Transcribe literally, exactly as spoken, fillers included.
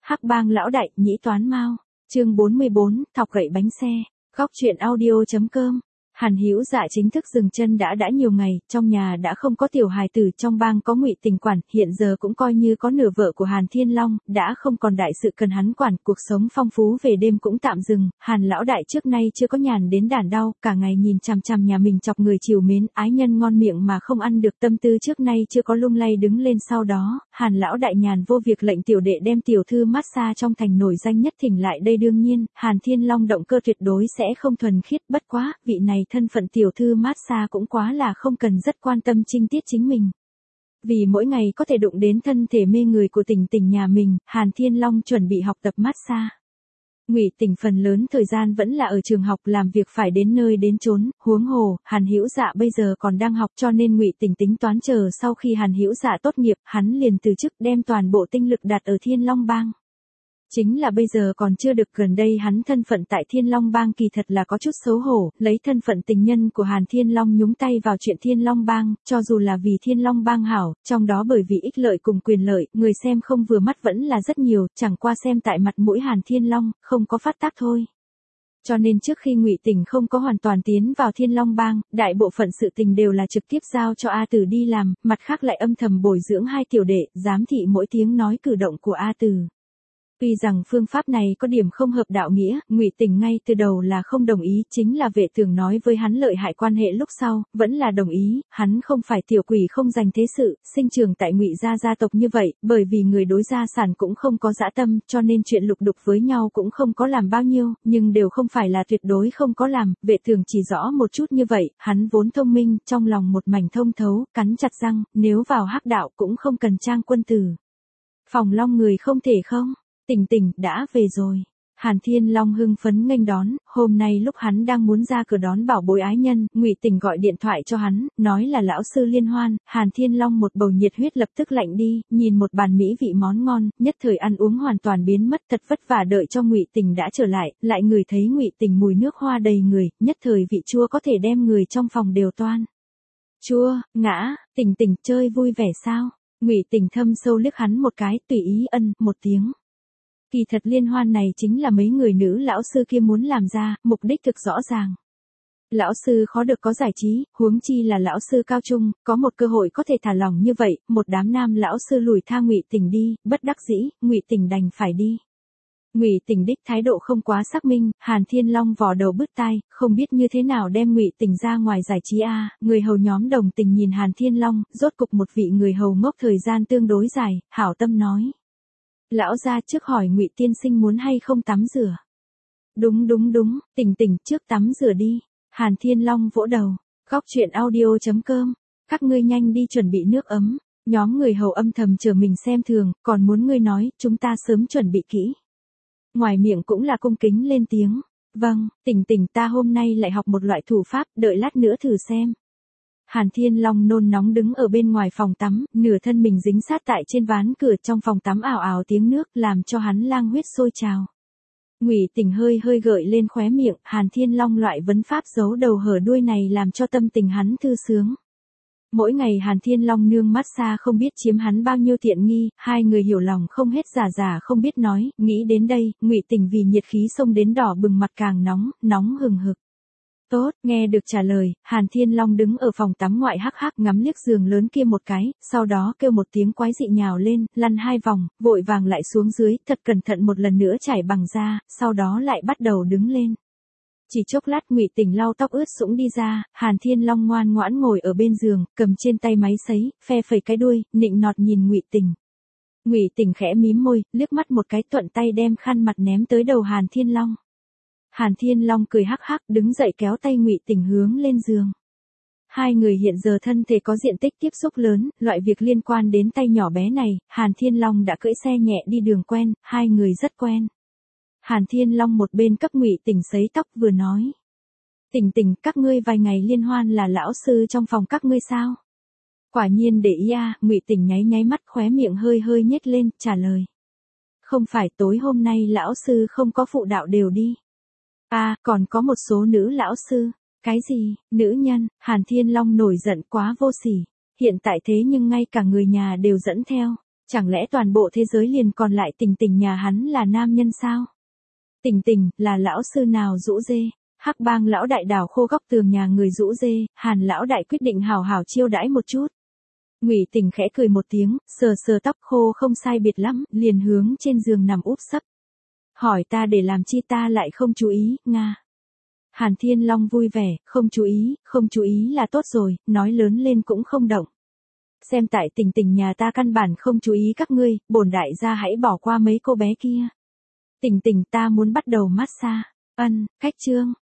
Hắc Bang lão đại, nhĩ toán mao. Chương bốn mươi bốn, thọc gậy bánh xe. Góc truyện audio chấm com. Hàn Hữu Dạ chính thức dừng chân đã đã nhiều ngày, trong nhà đã không có tiểu hài tử, trong bang có Ngụy Tình quản, hiện giờ cũng coi như có nửa vợ của Hàn Thiên Long, đã không còn đại sự cần hắn quản, cuộc sống phong phú về đêm cũng tạm dừng. Hàn lão đại trước nay chưa có nhàn đến đản đau, cả ngày nhìn chằm chằm nhà mình chọc người chiều mến, ái nhân ngon miệng mà không ăn được, tâm tư trước nay chưa có lung lay đứng lên. Sau đó, Hàn lão đại nhàn vô việc lệnh tiểu đệ đem tiểu thư massage trong thành nổi danh nhất thỉnh lại đây. Đương nhiên, Hàn Thiên Long động cơ tuyệt đối sẽ không thuần khiết, bất quá, vị này thân phận tiểu thư massage cũng quá là không cần rất quan tâm trinh tiết chính mình. Vì mỗi ngày có thể đụng đến thân thể mê người của Tình Tình nhà mình, Hàn Thiên Long chuẩn bị học tập massage. Ngụy Tình phần lớn thời gian vẫn là ở trường học, làm việc phải đến nơi đến chốn, huống hồ, Hàn Hữu Dạ bây giờ còn đang học, cho nên Ngụy Tình tính toán chờ sau khi Hàn Hữu Dạ tốt nghiệp, hắn liền từ chức đem toàn bộ tinh lực đặt ở Thiên Long Bang. Chính là bây giờ còn chưa được, gần đây hắn thân phận tại Thiên Long Bang kỳ thật là có chút xấu hổ, lấy thân phận tình nhân của Hàn Thiên Long nhúng tay vào chuyện Thiên Long Bang, cho dù là vì Thiên Long Bang hảo, trong đó bởi vì ích lợi cùng quyền lợi, người xem không vừa mắt vẫn là rất nhiều, chẳng qua xem tại mặt mũi Hàn Thiên Long, không có phát tác thôi. Cho nên trước khi Ngụy Tình không có hoàn toàn tiến vào Thiên Long Bang, đại bộ phận sự tình đều là trực tiếp giao cho A Tử đi làm, mặt khác lại âm thầm bồi dưỡng hai tiểu đệ, giám thị mỗi tiếng nói cử động của A Tử. Tuy rằng phương pháp này có điểm không hợp đạo nghĩa, Ngụy Tình ngay từ đầu là không đồng ý, chính là Vệ Tưởng nói với hắn lợi hại quan hệ lúc sau, vẫn là đồng ý, hắn không phải tiểu quỷ không dành thế sự, sinh trưởng tại Ngụy gia gia tộc như vậy, bởi vì người đối gia sản cũng không có dã tâm, cho nên chuyện lục đục với nhau cũng không có làm bao nhiêu, nhưng đều không phải là tuyệt đối không có làm, Vệ Tưởng chỉ rõ một chút như vậy, hắn vốn thông minh, trong lòng một mảnh thông thấu, cắn chặt răng, nếu vào hắc đạo cũng không cần trang quân tử. Phòng Long người không thể không. Tình Tình đã về rồi. Hàn Thiên Long hưng phấn nghênh đón, hôm nay lúc hắn đang muốn ra cửa đón bảo bối ái nhân, Ngụy Tình gọi điện thoại cho hắn, nói là lão sư liên hoan, Hàn Thiên Long một bầu nhiệt huyết lập tức lạnh đi, nhìn một bàn mỹ vị món ngon, nhất thời ăn uống hoàn toàn biến mất, thật vất vả đợi cho Ngụy Tình đã trở lại, lại ngửi thấy Ngụy Tình mùi nước hoa đầy người, nhất thời vị chua có thể đem người trong phòng đều toan. Chua, ngã, Tình Tình chơi vui vẻ sao? Ngụy Tình thâm sâu liếc hắn một cái, tùy ý ân một tiếng. Kỳ thật liên hoan này chính là mấy người nữ lão sư kia muốn làm ra, mục đích thực rõ ràng. Lão sư khó được có giải trí, huống chi là lão sư cao trung, có một cơ hội có thể thả lỏng như vậy, một đám nam lão sư lùi tha Ngụy Tình đi, bất đắc dĩ, Ngụy Tình đành phải đi. Ngụy Tình đích thái độ không quá xác minh, Hàn Thiên Long vò đầu bứt tai, không biết như thế nào đem Ngụy Tình ra ngoài giải trí a. À, người hầu nhóm đồng tình nhìn Hàn Thiên Long, rốt cục một vị người hầu ngốc thời gian tương đối dài, hảo tâm nói. Lão gia trước hỏi Ngụy tiên sinh muốn hay không tắm rửa. Đúng đúng đúng, Tình Tình trước tắm rửa đi. Hàn Thiên Long vỗ đầu. Góc truyện audio chấm com. Các ngươi nhanh đi chuẩn bị nước ấm. Nhóm người hầu âm thầm chờ mình xem thường, còn muốn ngươi nói, chúng ta sớm chuẩn bị kỹ. Ngoài miệng cũng là cung kính lên tiếng. Vâng, Tình Tình ta hôm nay lại học một loại thủ pháp, đợi lát nữa thử xem. Hàn Thiên Long nôn nóng đứng ở bên ngoài phòng tắm, nửa thân mình dính sát tại trên ván cửa, trong phòng tắm ào ào tiếng nước, làm cho hắn lang huyết sôi trào. Ngụy Tình hơi hơi gợi lên khóe miệng, Hàn Thiên Long loại vấn pháp giấu đầu hở đuôi này làm cho tâm tình hắn thư sướng. Mỗi ngày Hàn Thiên Long nương massage không biết chiếm hắn bao nhiêu tiện nghi, hai người hiểu lòng không hết, giả giả không biết nói, nghĩ đến đây, Ngụy Tình vì nhiệt khí xông đến đỏ bừng mặt càng nóng, nóng hừng hực. Tốt, nghe được trả lời, Hàn Thiên Long đứng ở phòng tắm ngoại hắc hắc ngắm liếc giường lớn kia một cái, sau đó kêu một tiếng quái dị nhào lên, lăn hai vòng, vội vàng lại xuống dưới, thật cẩn thận một lần nữa trải bằng da, sau đó lại bắt đầu đứng lên. Chỉ chốc lát Ngụy Tình lau tóc ướt sũng đi ra, Hàn Thiên Long ngoan ngoãn ngồi ở bên giường, cầm trên tay máy sấy, phe phẩy cái đuôi, nịnh nọt nhìn Ngụy Tình. Ngụy Tình khẽ mím môi, liếc mắt một cái thuận tay đem khăn mặt ném tới đầu Hàn Thiên Long. Hàn Thiên Long cười hắc hắc đứng dậy kéo tay Ngụy Tình hướng lên giường. Hai người hiện giờ thân thể có diện tích tiếp xúc lớn, loại việc liên quan đến tay nhỏ bé này, Hàn Thiên Long đã cưỡi xe nhẹ đi đường quen, hai người rất quen. Hàn Thiên Long một bên cấp Ngụy Tình sấy tóc vừa nói. Tình Tình, các ngươi vài ngày liên hoan là lão sư trong phòng các ngươi sao? Quả nhiên để ý à, Ngụy Tình nháy nháy mắt khóe miệng hơi hơi nhếch lên, trả lời. Không phải tối hôm nay lão sư không có phụ đạo đều đi. À, còn có một số nữ lão sư. Cái gì, nữ nhân, Hàn Thiên Long nổi giận quá vô sỉ. Hiện tại thế nhưng ngay cả người nhà đều dẫn theo. Chẳng lẽ toàn bộ thế giới liền còn lại Tình Tình nhà hắn là nam nhân sao? Tình Tình, là lão sư nào rũ dê? Hắc Bang lão đại đào khô góc tường nhà người rũ dê, Hàn lão đại quyết định hào hào chiêu đãi một chút. Ngụy Tình khẽ cười một tiếng, sờ sờ tóc khô không sai biệt lắm, liền hướng trên giường nằm úp sấp. Hỏi ta để làm chi ta lại không chú ý, Nga. Hàn Thiên Long vui vẻ, không chú ý, không chú ý là tốt rồi, nói lớn lên cũng không động. Xem tại Tình Tình nhà ta căn bản không chú ý các ngươi, bổn đại gia hãy bỏ qua mấy cô bé kia. Tình Tình ta muốn bắt đầu massage. Ân, cách chương.